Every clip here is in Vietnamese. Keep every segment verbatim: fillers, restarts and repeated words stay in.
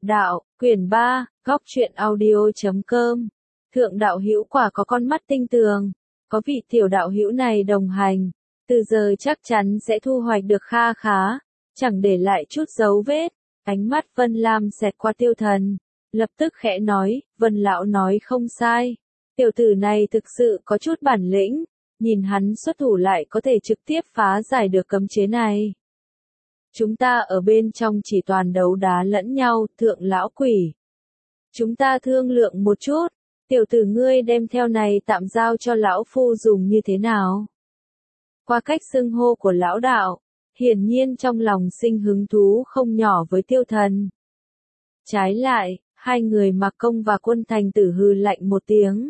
Đạo, quyển ba, góc truyện audio.com. Thượng đạo hữu quả có con mắt tinh tường, có vị tiểu đạo hữu này đồng hành, từ giờ chắc chắn sẽ thu hoạch được kha khá, chẳng để lại chút dấu vết. Ánh mắt Vân Lam xẹt qua Tiêu Thần, lập tức khẽ nói, Vân lão nói không sai, tiểu tử này thực sự có chút bản lĩnh, nhìn hắn xuất thủ lại có thể trực tiếp phá giải được cấm chế này. Chúng ta ở bên trong chỉ toàn đấu đá lẫn nhau, thượng lão quỷ. Chúng ta thương lượng một chút, tiểu tử ngươi đem theo này tạm giao cho lão phu dùng như thế nào? Qua cách xưng hô của lão đạo, hiển nhiên trong lòng sinh hứng thú không nhỏ với Tiêu Thần. Trái lại, hai người Mạc Công và Quân Thành Tử hừ lạnh một tiếng.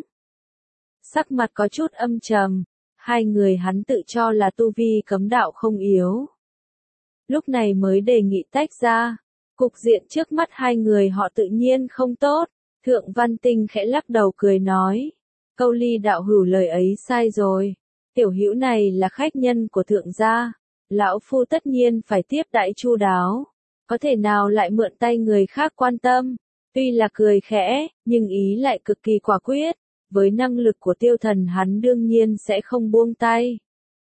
Sắc mặt có chút âm trầm, hai người hắn tự cho là tu vi cấm đạo không yếu. Lúc này mới đề nghị tách ra, cục diện trước mắt hai người họ tự nhiên không tốt. Thượng Văn Tinh khẽ lắc đầu cười nói, Câu Ly đạo hữu lời ấy sai rồi, tiểu hữu này là khách nhân của thượng gia, lão phu tất nhiên phải tiếp đãi chu đáo, có thể nào lại mượn tay người khác quan tâm. Tuy là cười khẽ, nhưng ý lại cực kỳ quả quyết, với năng lực của Tiêu Thần hắn đương nhiên sẽ không buông tay.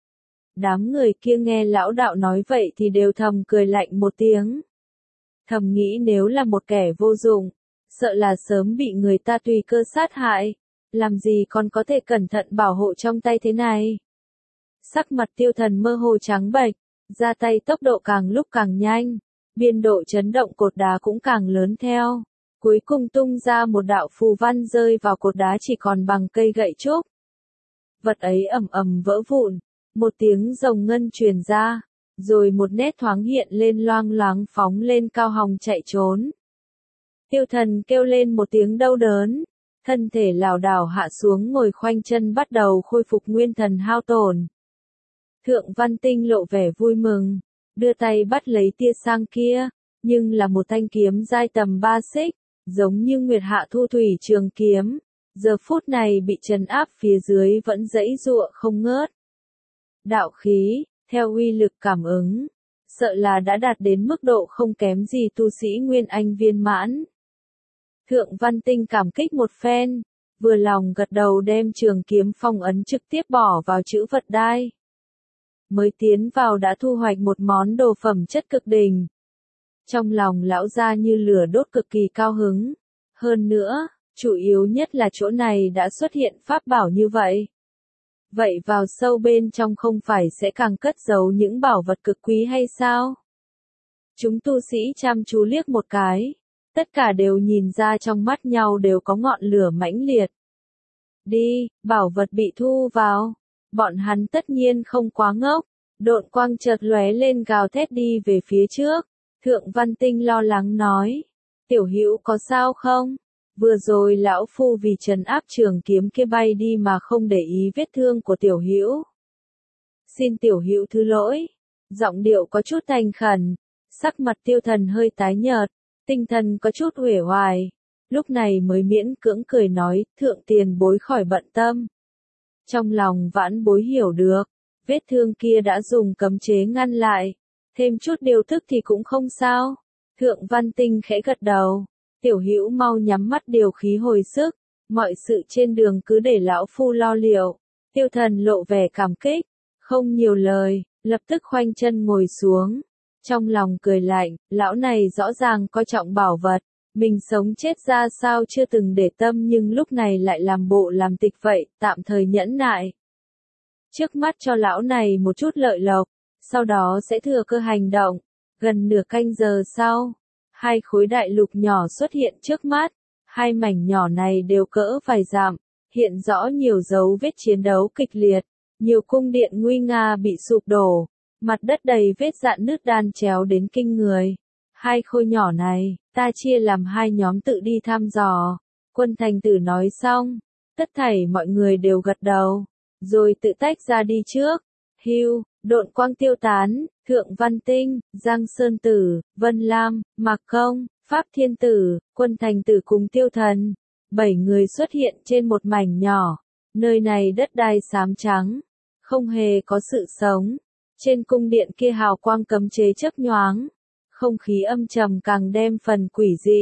Đám người kia nghe lão đạo nói vậy thì đều thầm cười lạnh một tiếng. Thầm nghĩ nếu là một kẻ vô dụng, sợ là sớm bị người ta tùy cơ sát hại, làm gì còn có thể cẩn thận bảo hộ trong tay thế này. Sắc mặt Tiêu Thần mơ hồ trắng bệch, ra tay tốc độ càng lúc càng nhanh, biên độ chấn động cột đá cũng càng lớn theo. Cuối cùng tung ra một đạo phù văn rơi vào cột đá chỉ còn bằng cây gậy trúc. Vật ấy ầm ầm vỡ vụn, một tiếng rồng ngân truyền ra, rồi một nét thoáng hiện lên loang loáng phóng lên cao hòng chạy trốn. Tiêu Thần kêu lên một tiếng đau đớn, thân thể lảo đảo hạ xuống ngồi khoanh chân bắt đầu khôi phục nguyên thần hao tổn. Thượng Văn Tinh lộ vẻ vui mừng, đưa tay bắt lấy tia sang kia, nhưng là một thanh kiếm dai tầm ba xích, giống như Nguyệt Hạ Thu Thủy trường kiếm, giờ phút này bị trấn áp phía dưới vẫn giãy giụa không ngớt. Đạo khí, theo uy lực cảm ứng, sợ là đã đạt đến mức độ không kém gì tu sĩ Nguyên Anh viên mãn. Thượng Văn Tinh cảm kích một phen, vừa lòng gật đầu đem trường kiếm phong ấn trực tiếp bỏ vào chữ vật đai. Mới tiến vào đã thu hoạch một món đồ phẩm chất cực đỉnh. Trong lòng lão gia như lửa đốt cực kỳ cao hứng. Hơn nữa, chủ yếu nhất là chỗ này đã xuất hiện pháp bảo như vậy. Vậy vào sâu bên trong không phải sẽ càng cất giấu những bảo vật cực quý hay sao? Chúng tu sĩ chăm chú liếc một cái, tất cả đều nhìn ra trong mắt nhau đều có ngọn lửa mãnh liệt. Đi, bảo vật bị thu vào, bọn hắn tất nhiên không quá ngốc, độn quang chợt lóe lên gào thét đi về phía trước. Thượng Văn Tinh lo lắng nói, tiểu hữu có sao không? Vừa rồi lão phu vì trấn áp trường kiếm kia bay đi mà không để ý vết thương của tiểu hữu. Xin tiểu hữu thứ lỗi. Giọng điệu có chút thành khẩn, sắc mặt Tiêu Thần hơi tái nhợt, tinh thần có chút uể oải, lúc này mới miễn cưỡng cười nói, thượng tiền bối khỏi bận tâm. Trong lòng vãn bối hiểu được, vết thương kia đã dùng cấm chế ngăn lại, thêm chút điều thức thì cũng không sao. Thượng Văn Tinh khẽ gật đầu, tiểu hữu mau nhắm mắt điều khí hồi sức, mọi sự trên đường cứ để lão phu lo liệu. Tiêu Thần lộ vẻ cảm kích, không nhiều lời, lập tức khoanh chân ngồi xuống. Trong lòng cười lạnh, lão này rõ ràng coi trọng bảo vật, mình sống chết ra sao chưa từng để tâm nhưng lúc này lại làm bộ làm tịch vậy, tạm thời nhẫn nại. Trước mắt cho lão này một chút lợi lộc, sau đó sẽ thừa cơ hành động. Gần nửa canh giờ sau, hai khối đại lục nhỏ xuất hiện trước mắt, hai mảnh nhỏ này đều cỡ vài dặm, hiện rõ nhiều dấu vết chiến đấu kịch liệt, nhiều cung điện nguy nga bị sụp đổ, mặt đất đầy vết rạn nứt đan chéo đến kinh người. Hai khối nhỏ này, ta chia làm hai nhóm tự đi thăm dò. Quân Thành Tử nói xong, tất thảy mọi người đều gật đầu, rồi tự tách ra đi trước. Hưu, độn quang tiêu tán, Thượng Văn Tinh, Giang Sơn Tử, Vân Lam, Mạc Công, Pháp Thiên Tử, Quân Thành Tử cùng Tiêu Thần. Bảy người xuất hiện trên một mảnh nhỏ. Nơi này đất đai xám trắng, không hề có sự sống. Trên cung điện kia hào quang cấm chế chớp nhoáng. Không khí âm trầm càng đem phần quỷ dị,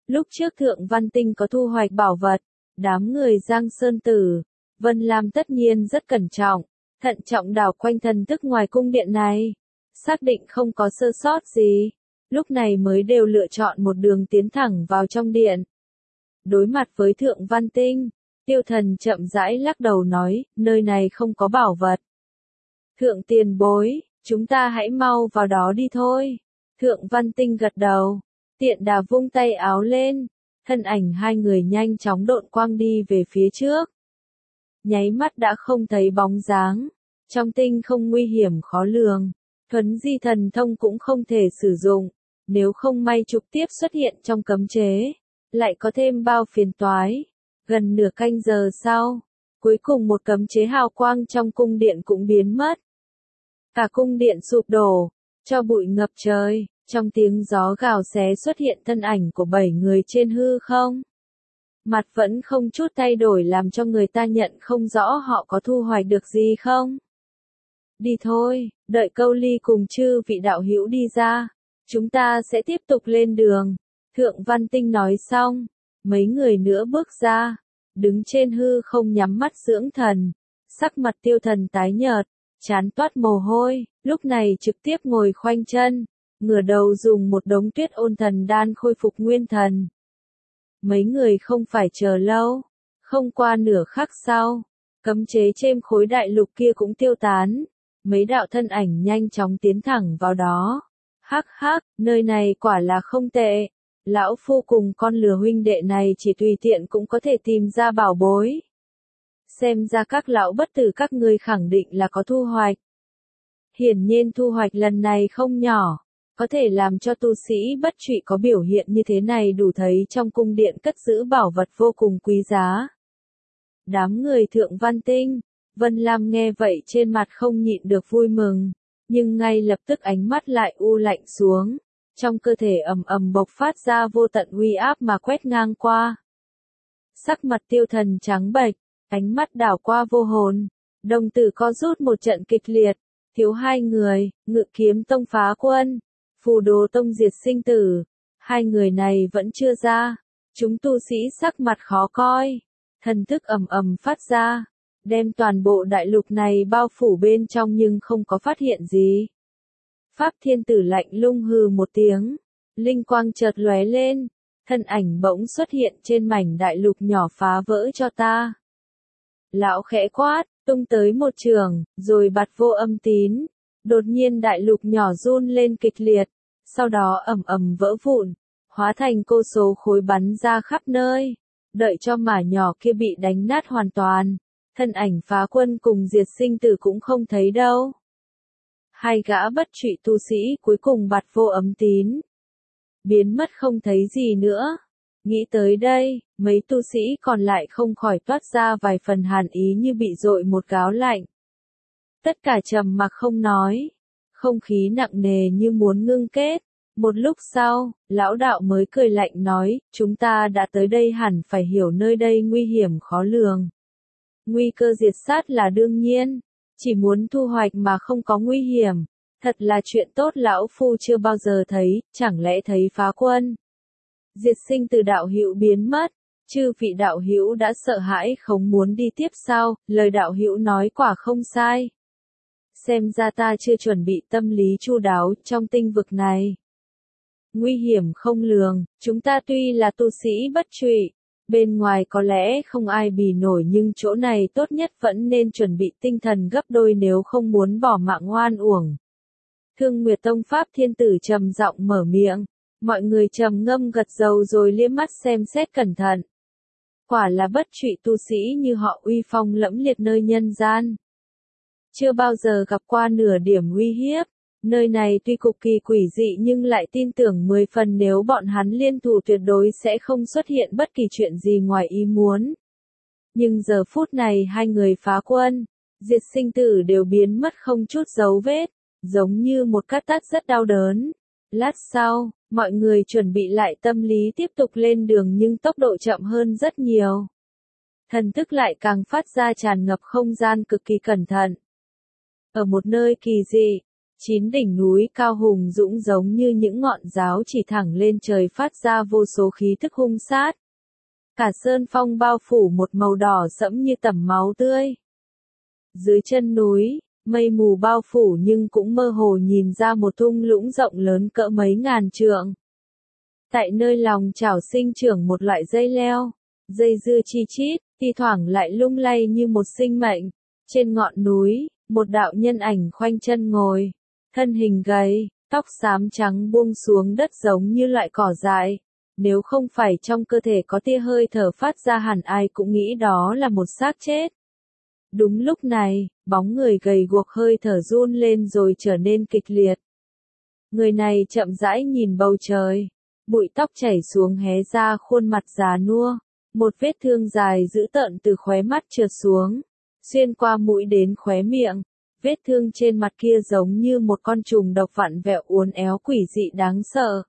Lúc trước Thượng Văn Tinh có thu hoạch bảo vật, đám người Giang Sơn Tử, Vân Lam tất nhiên rất cẩn trọng, thận trọng đảo quanh thần thức ngoài cung điện này, xác định không có sơ sót gì, lúc này mới đều lựa chọn một đường tiến thẳng vào trong điện. Đối mặt với Thượng Văn Tinh, Tiêu Thần chậm rãi lắc đầu nói, nơi này không có bảo vật. Thượng tiền bối, chúng ta hãy mau vào đó đi thôi. Thượng Văn Tinh gật đầu, tiện đà vung tay áo lên, thân ảnh hai người nhanh chóng độn quang đi về phía trước. Nháy mắt đã không thấy bóng dáng, trong tinh không nguy hiểm khó lường, thuấn di thần thông cũng không thể sử dụng, nếu không may trực tiếp xuất hiện trong cấm chế, lại có thêm bao phiền toái. Gần nửa canh giờ sau, cuối cùng một cấm chế hào quang trong cung điện cũng biến mất. Cả cung điện sụp đổ, cho bụi ngập trời, trong tiếng gió gào xé xuất hiện thân ảnh của bảy người trên hư không. Mặt vẫn không chút thay đổi làm cho người ta nhận không rõ họ có thu hoạch được gì không. Đi thôi, đợi Câu Ly cùng chư vị đạo hữu đi ra, chúng ta sẽ tiếp tục lên đường. Thượng Văn Tinh nói xong, mấy người nữa bước ra, đứng trên hư không nhắm mắt dưỡng thần, sắc mặt Tiêu Thần tái nhợt, chán toát mồ hôi, lúc này trực tiếp ngồi khoanh chân, ngửa đầu dùng một đống tuyết ôn thần đan khôi phục nguyên thần. Mấy người không phải chờ lâu, không qua nửa khắc sau, cấm chế trên khối đại lục kia cũng tiêu tán, mấy đạo thân ảnh nhanh chóng tiến thẳng vào đó. Hắc hắc, nơi này quả là không tệ, lão phu cùng con lừa huynh đệ này chỉ tùy tiện cũng có thể tìm ra bảo bối. Xem ra các lão bất tử các ngươi khẳng định là có thu hoạch. Hiển nhiên thu hoạch lần này không nhỏ, có thể làm cho tu sĩ bất trụy có biểu hiện như thế này đủ thấy trong cung điện cất giữ bảo vật vô cùng quý giá. Đám người Thượng Văn Tinh, Vân Lam nghe vậy trên mặt không nhịn được vui mừng, nhưng ngay lập tức ánh mắt lại u lạnh xuống, trong cơ thể ầm ầm bộc phát ra vô tận uy áp mà quét ngang qua. Sắc mặt Tiêu Thần trắng bệch, ánh mắt đảo qua vô hồn, đồng tử co rút một trận kịch liệt, thiếu hai người, Ngự Kiếm Tông phá quân, Phù Đồ Tông diệt sinh tử, hai người này vẫn chưa ra, chúng tu sĩ sắc mặt khó coi, thần thức ầm ầm phát ra, đem toàn bộ đại lục này bao phủ bên trong nhưng không có phát hiện gì. Pháp Thiên Tử lạnh lùng hừ một tiếng, linh quang chợt lóe lên, thân ảnh bỗng xuất hiện trên mảnh đại lục nhỏ, phá vỡ cho ta. Lão khẽ quát, tung tới một trường, rồi bạt vô âm tín, đột nhiên đại lục nhỏ run lên kịch liệt, sau đó ầm ầm vỡ vụn, hóa thành vô số khối bắn ra khắp nơi, đợi cho mả nhỏ kia bị đánh nát hoàn toàn, thân ảnh phá quân cùng diệt sinh tử cũng không thấy đâu. Hai gã bất trụy tu sĩ cuối cùng bạt vô ấm tín, biến mất không thấy gì nữa. Nghĩ tới đây, mấy tu sĩ còn lại không khỏi toát ra vài phần hàn ý như bị dội một gáo lạnh. Tất cả trầm mặc không nói, không khí nặng nề như muốn ngưng kết. Một lúc sau, lão đạo mới cười lạnh nói, chúng ta đã tới đây hẳn phải hiểu nơi đây nguy hiểm khó lường. Nguy cơ diệt sát là đương nhiên, chỉ muốn thu hoạch mà không có nguy hiểm, thật là chuyện tốt lão phu chưa bao giờ thấy, chẳng lẽ thấy phá quân. Diệt sinh từ đạo hữu biến mất, chư vị đạo hữu đã sợ hãi không muốn đi tiếp sao, lời đạo hữu nói quả không sai. Xem ra ta chưa chuẩn bị tâm lý chu đáo trong tinh vực này. Nguy hiểm không lường, chúng ta tuy là tu sĩ bất trụy, bên ngoài có lẽ không ai bì nổi nhưng chỗ này tốt nhất vẫn nên chuẩn bị tinh thần gấp đôi nếu không muốn bỏ mạng oan uổng. Thương Nguyệt Tông Pháp Thiên Tử trầm giọng mở miệng, mọi người trầm ngâm gật đầu rồi liếc mắt xem xét cẩn thận. Quả là bất trụy tu sĩ như họ uy phong lẫm liệt nơi nhân gian. Chưa bao giờ gặp qua nửa điểm uy hiếp. Nơi này tuy cực kỳ quỷ dị nhưng lại tin tưởng mười phần nếu bọn hắn liên thủ tuyệt đối sẽ không xuất hiện bất kỳ chuyện gì ngoài ý muốn. Nhưng giờ phút này hai người phá quân, diệt sinh tử đều biến mất không chút dấu vết, giống như một cắt tát rất đau đớn. Lát sau, mọi người chuẩn bị lại tâm lý tiếp tục lên đường nhưng tốc độ chậm hơn rất nhiều. Thần thức lại càng phát ra tràn ngập không gian cực kỳ cẩn thận. Ở một nơi kỳ dị, Chín đỉnh núi cao hùng dũng giống như những ngọn giáo chỉ thẳng lên trời phát ra vô số khí thức hung sát. Cả sơn phong bao phủ một màu đỏ sẫm như tẩm máu tươi. Dưới chân núi, mây mù bao phủ nhưng cũng mơ hồ nhìn ra một thung lũng rộng lớn cỡ mấy ngàn trượng. Tại nơi lòng chảo sinh trưởng một loại dây leo, dây dưa chi chít, thi thoảng lại lung lay như một sinh mệnh. Trên ngọn núi, một đạo nhân ảnh khoanh chân ngồi, thân hình gầy, tóc xám trắng buông xuống đất giống như loại cỏ dại. Nếu không phải trong cơ thể có tia hơi thở phát ra hẳn ai cũng nghĩ đó là một xác chết. Đúng lúc này, bóng người gầy guộc hơi thở run lên rồi trở nên kịch liệt. Người này chậm rãi nhìn bầu trời, bụi tóc chảy xuống hé ra khuôn mặt già nua, một vết thương dài dữ tợn từ khóe mắt trượt xuống, xuyên qua mũi đến khóe miệng. Vết thương trên mặt kia giống như một con trùng độc vặn vẹo uốn éo quỷ dị đáng sợ.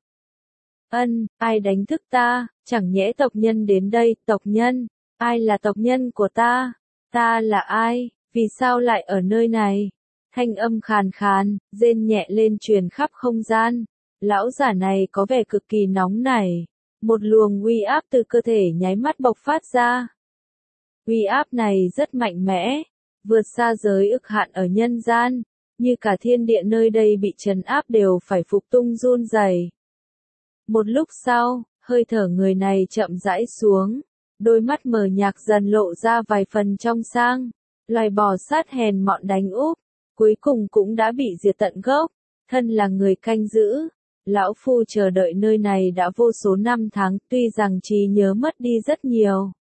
Ân, ai đánh thức ta, chẳng nhẽ tộc nhân đến đây, tộc nhân, ai là tộc nhân của ta, ta là ai, vì sao lại ở nơi này? Thanh âm khàn khàn, rên nhẹ lên truyền khắp không gian, lão giả này có vẻ cực kỳ nóng nảy, một luồng uy áp từ cơ thể nháy mắt bộc phát ra. Uy áp này rất mạnh mẽ, vượt xa giới ức hạn ở nhân gian, như cả thiên địa nơi đây bị trấn áp đều phải phục tung run rẩy. Một lúc sau, hơi thở người này chậm rãi xuống, đôi mắt mờ nhạt dần lộ ra vài phần trong sang, loài bò sát hèn mọn đánh úp, cuối cùng cũng đã bị diệt tận gốc, thân là người canh giữ. Lão phu chờ đợi nơi này đã vô số năm tháng, tuy rằng trí nhớ mất đi rất nhiều.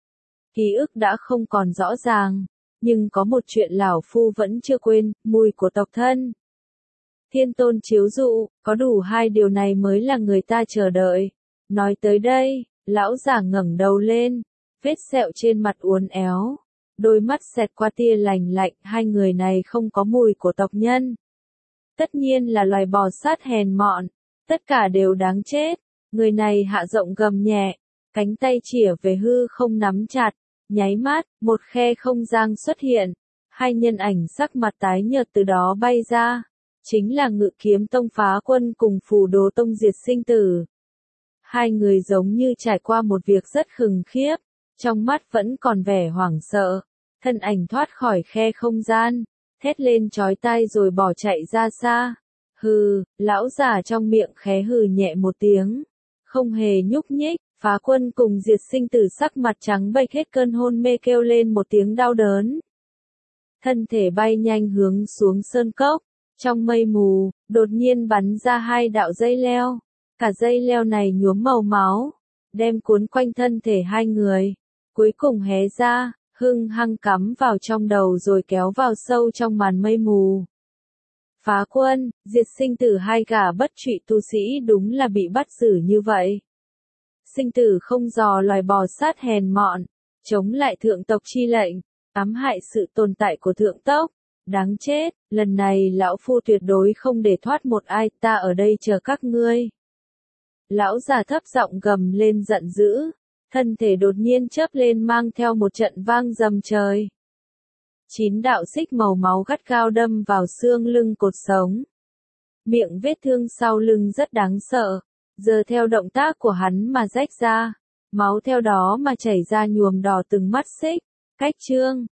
Ký ức đã không còn rõ ràng, nhưng có một chuyện lão phu vẫn chưa quên, mùi của tộc thân. Thiên tôn chiếu dụ, có đủ hai điều này mới là người ta chờ đợi. Nói tới đây, lão giả ngẩng đầu lên, vết sẹo trên mặt uốn éo, đôi mắt xẹt qua tia lành lạnh, hai người này không có mùi của tộc nhân. Tất nhiên là loài bò sát hèn mọn, tất cả đều đáng chết. Người này hạ giọng gầm nhẹ, cánh tay chìa về hư không nắm chặt, nháy mắt, một khe không gian xuất hiện, hai nhân ảnh sắc mặt tái nhợt từ đó bay ra. Chính là Ngự Kiếm Tông Phá Quân cùng Phù Đồ Tông Diệt Sinh Tử. Hai người giống như trải qua một việc rất khủng khiếp, trong mắt vẫn còn vẻ hoảng sợ, thân ảnh thoát khỏi khe không gian, thét lên chói tai rồi bỏ chạy ra xa. Hừ, lão già trong miệng khẽ hừ nhẹ một tiếng, không hề nhúc nhích. Phá Quân cùng Diệt Sinh Tử sắc mặt trắng bệch hết cơn hôn mê kêu lên một tiếng đau đớn. Thân thể bay nhanh hướng xuống sơn cốc. Trong mây mù, đột nhiên bắn ra hai đạo dây leo. Cả dây leo này nhuốm màu máu, đem cuốn quanh thân thể hai người. Cuối cùng hé ra, hung hăng cắm vào trong đầu rồi kéo vào sâu trong màn mây mù. Phá Quân, Diệt Sinh Tử hai gã bất trụy tu sĩ đúng là bị bắt xử như vậy. Sinh tử không dò loài bò sát hèn mọn, chống lại thượng tộc chi lệnh, ám hại sự tồn tại của thượng tộc. Đáng chết, lần này lão phu tuyệt đối không để thoát một ai, ta ở đây chờ các ngươi. Lão già thấp giọng gầm lên giận dữ, thân thể đột nhiên chớp lên mang theo một trận vang rầm trời. Chín đạo xích màu máu gắt gao đâm vào xương lưng cột sống. Miệng vết thương sau lưng rất đáng sợ, giờ theo động tác của hắn mà rách ra, máu theo đó mà chảy ra nhuộm đỏ từng mắt xích. Cách chương